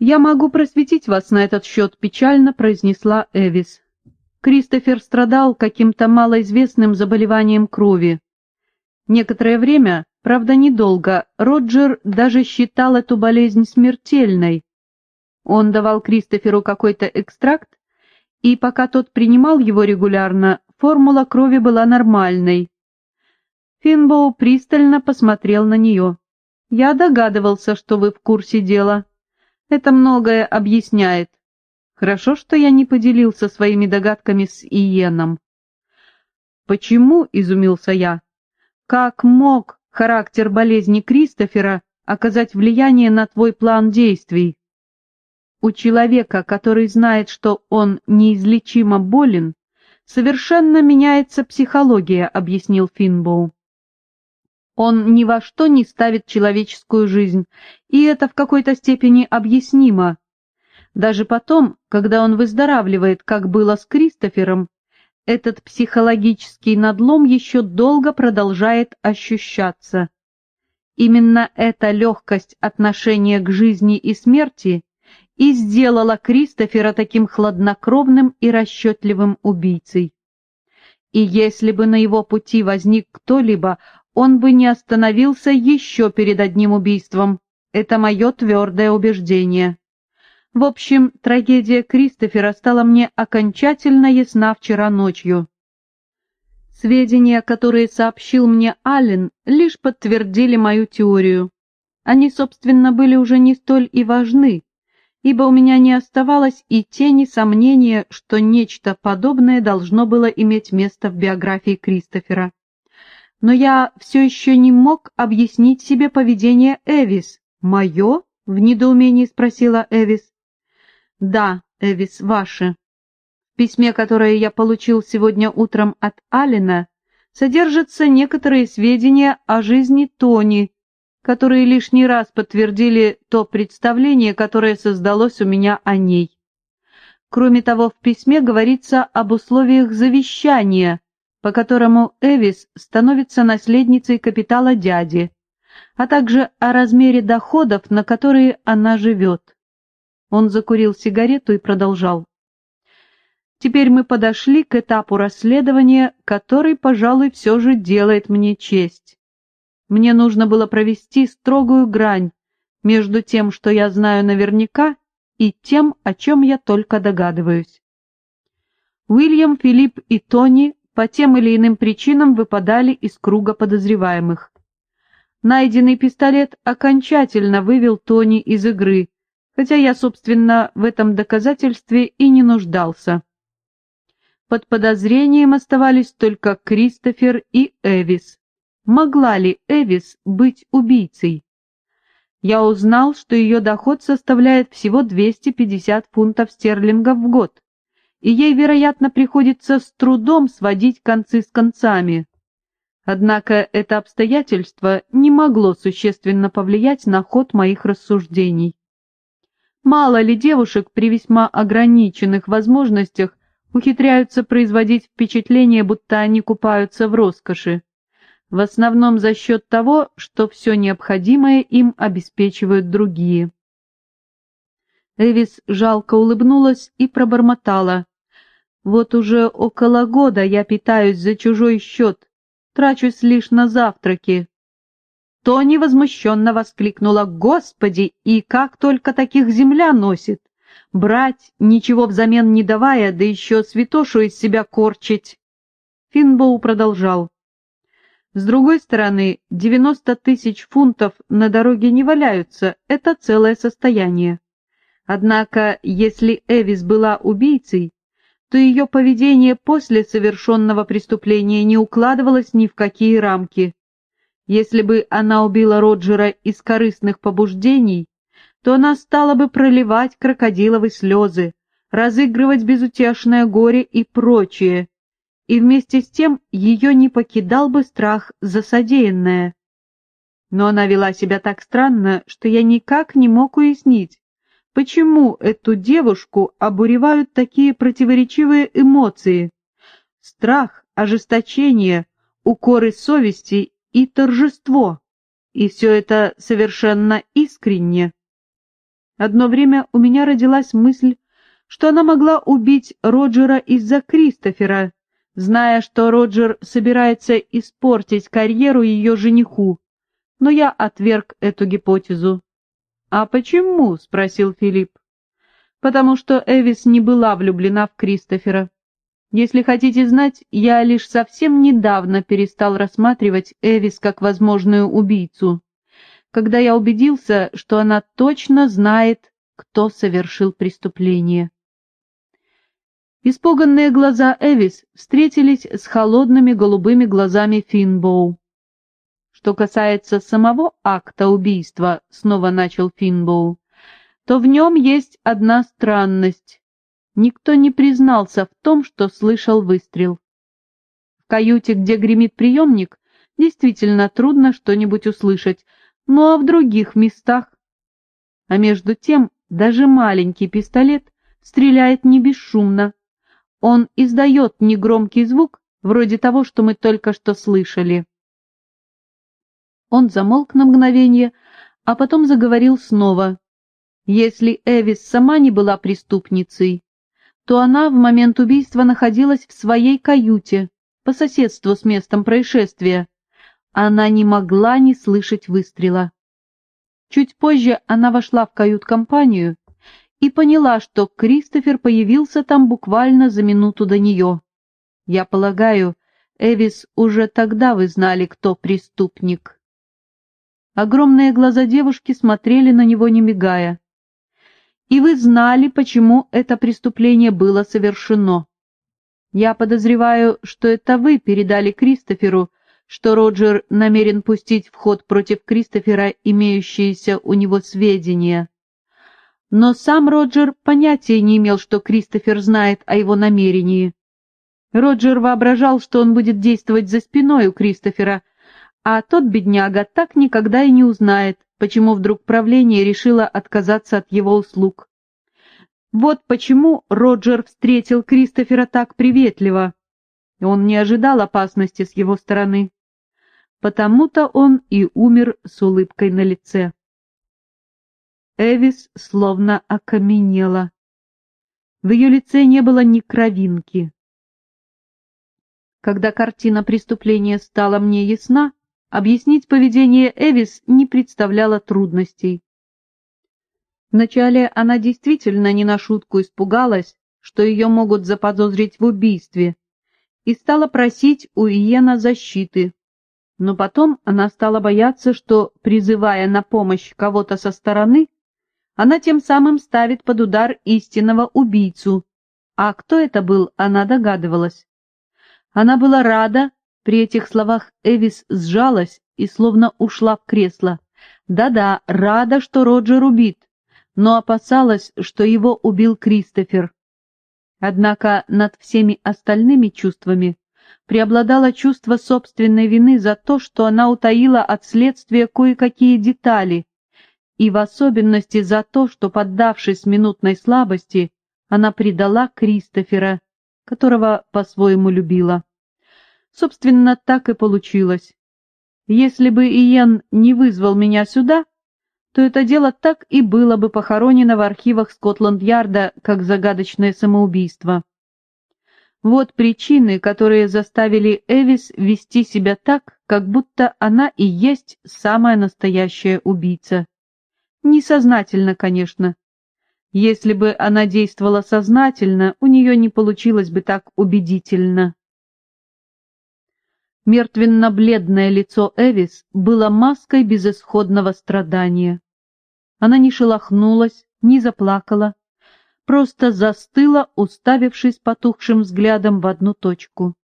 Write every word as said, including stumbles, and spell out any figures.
«Я могу просветить вас на этот счет», — печально произнесла Эвис. Кристофер страдал каким-то малоизвестным заболеванием крови. Некоторое время, правда недолго, Роджер даже считал эту болезнь смертельной. Он давал Кристоферу какой-то экстракт, и пока тот принимал его регулярно, формула крови была нормальной. Финбоу пристально посмотрел на нее. «Я догадывался, что вы в курсе дела. Это многое объясняет. Хорошо, что я не поделился своими догадками с Иеном». «Почему?» — изумился я. «Как мог характер болезни Кристофера оказать влияние на твой план действий?» «У человека, который знает, что он неизлечимо болен, совершенно меняется психология», — объяснил Финбоу. «Он ни во что не ставит человеческую жизнь, и это в какой-то степени объяснимо. Даже потом, когда он выздоравливает, как было с Кристофером, этот психологический надлом еще долго продолжает ощущаться. Именно эта легкость отношения к жизни и смерти и сделала Кристофера таким хладнокровным и расчетливым убийцей. И если бы на его пути возник кто-либо, он бы не остановился еще перед одним убийством. Это мое твердое убеждение. В общем, трагедия Кристофера стала мне окончательно ясна вчера ночью. Сведения, которые сообщил мне Аллен, лишь подтвердили мою теорию. Они, собственно, были уже не столь и важны, ибо у меня не оставалось и тени сомнения, что нечто подобное должно было иметь место в биографии Кристофера. Но я все еще не мог объяснить себе поведение Эвис. «Мое?» — в недоумении спросила Эвис. «Да, Эвис, ваше. В письме, которое я получил сегодня утром от Аллена, содержатся некоторые сведения о жизни Тони, которые лишний раз подтвердили то представление, которое создалось у меня о ней. Кроме того, в письме говорится об условиях завещания, по которому Эвис становится наследницей капитала дяди, а также о размере доходов, на которые она живет». Он закурил сигарету и продолжал. «Теперь мы подошли к этапу расследования, который, пожалуй, все же делает мне честь. Мне нужно было провести строгую грань между тем, что я знаю наверняка, и тем, о чем я только догадываюсь. Уильям, Филипп и Тони по тем или иным причинам выпадали из круга подозреваемых. Найденный пистолет окончательно вывел Тони из игры, хотя я, собственно, в этом доказательстве и не нуждался. Под подозрением оставались только Кристофер и Эвис. Могла ли Эвис быть убийцей? Я узнал, что ее доход составляет всего двести пятьдесят фунтов стерлингов в год, и ей, вероятно, приходится с трудом сводить концы с концами. Однако это обстоятельство не могло существенно повлиять на ход моих рассуждений. Мало ли девушек при весьма ограниченных возможностях ухитряются производить впечатление, будто они купаются в роскоши, в основном за счет того, что все необходимое им обеспечивают другие. Эвис жалко улыбнулась и пробормотала. «Вот уже около года я питаюсь за чужой счет, трачусь лишь на завтраки». Тони возмущенно воскликнула: «Господи, и как только таких земля носит! Брать, ничего взамен не давая, да еще святошу из себя корчить!» Финбоу продолжал. «С другой стороны, девяносто тысяч фунтов на дороге не валяются, это целое состояние. Однако, если Эвис была убийцей, то ее поведение после совершенного преступления не укладывалось ни в какие рамки. Если бы она убила Роджера из корыстных побуждений, то она стала бы проливать крокодиловые слезы, разыгрывать безутешное горе и прочее, и вместе с тем ее не покидал бы страх за содеянное. Но она вела себя так странно, что я никак не мог уяснить, почему эту девушку обуревают такие противоречивые эмоции: страх, ожесточение, укоры совести и торжество, и все это совершенно искренне. Одно время у меня родилась мысль, что она могла убить Роджера из-за Кристофера, зная, что Роджер собирается испортить карьеру ее жениху, но я отверг эту гипотезу. «А почему?» — спросил Филипп. «Потому что Эвис не была влюблена в Кристофера. Если хотите знать, я лишь совсем недавно перестал рассматривать Эвис как возможную убийцу, когда я убедился, что она точно знает, кто совершил преступление». Испуганные глаза Эвис встретились с холодными голубыми глазами Финбоу. «Что касается самого акта убийства», — снова начал Финбоу, — «то в нем есть одна странность. Никто не признался в том, что слышал выстрел. В каюте, где гремит приемник, действительно трудно что-нибудь услышать, ну а в других местах? А между тем даже маленький пистолет стреляет не бесшумно. Он издает негромкий звук, вроде того, что мы только что слышали». Он замолк на мгновение, а потом заговорил снова. «Если Эвис сама не была преступницей, то она в момент убийства находилась в своей каюте, по соседству с местом происшествия. Она не могла не слышать выстрела. Чуть позже она вошла в кают-компанию и поняла, что Кристофер появился там буквально за минуту до нее. Я полагаю, Эвис, уже тогда вы знали, кто преступник». Огромные глаза девушки смотрели на него, не мигая. «И вы знали, почему это преступление было совершено. Я подозреваю, что это вы передали Кристоферу, что Роджер намерен пустить в ход против Кристофера имеющиеся у него сведения. Но сам Роджер понятия не имел, что Кристофер знает о его намерении. Роджер воображал, что он будет действовать за спиной у Кристофера, а тот бедняга так никогда и не узнает, почему вдруг правление решило отказаться от его услуг. Вот почему Роджер встретил Кристофера так приветливо. Он не ожидал опасности с его стороны. Потому-то он и умер с улыбкой на лице». Эвис словно окаменела. В ее лице не было ни кровинки. Когда картина преступления стала мне ясна, объяснить поведение Эвис не представляло трудностей. Вначале она действительно не на шутку испугалась, что ее могут заподозрить в убийстве, и стала просить у Иена защиты. Но потом она стала бояться, что, призывая на помощь кого-то со стороны, она тем самым ставит под удар истинного убийцу, а кто это был, она догадывалась. Она была рада. При этих словах Эвис сжалась и словно ушла в кресло. Да-да, рада, что Роджер убит, но опасалась, что его убил Кристофер. Однако над всеми остальными чувствами преобладало чувство собственной вины за то, что она утаила от следствия кое-какие детали, и в особенности за то, что, поддавшись минутной слабости, она предала Кристофера, которого по-своему любила. Собственно, так и получилось. Если бы Иен не вызвал меня сюда, то это дело так и было бы похоронено в архивах Скотланд-Ярда как загадочное самоубийство. Вот причины, которые заставили Эвис вести себя так, как будто она и есть самая настоящая убийца. Несознательно, конечно. Если бы она действовала сознательно, у нее не получилось бы так убедительно. Мертвенно-бледное лицо Эвис было маской безысходного страдания. Она не шелохнулась, не заплакала, просто застыла, уставившись потухшим взглядом в одну точку.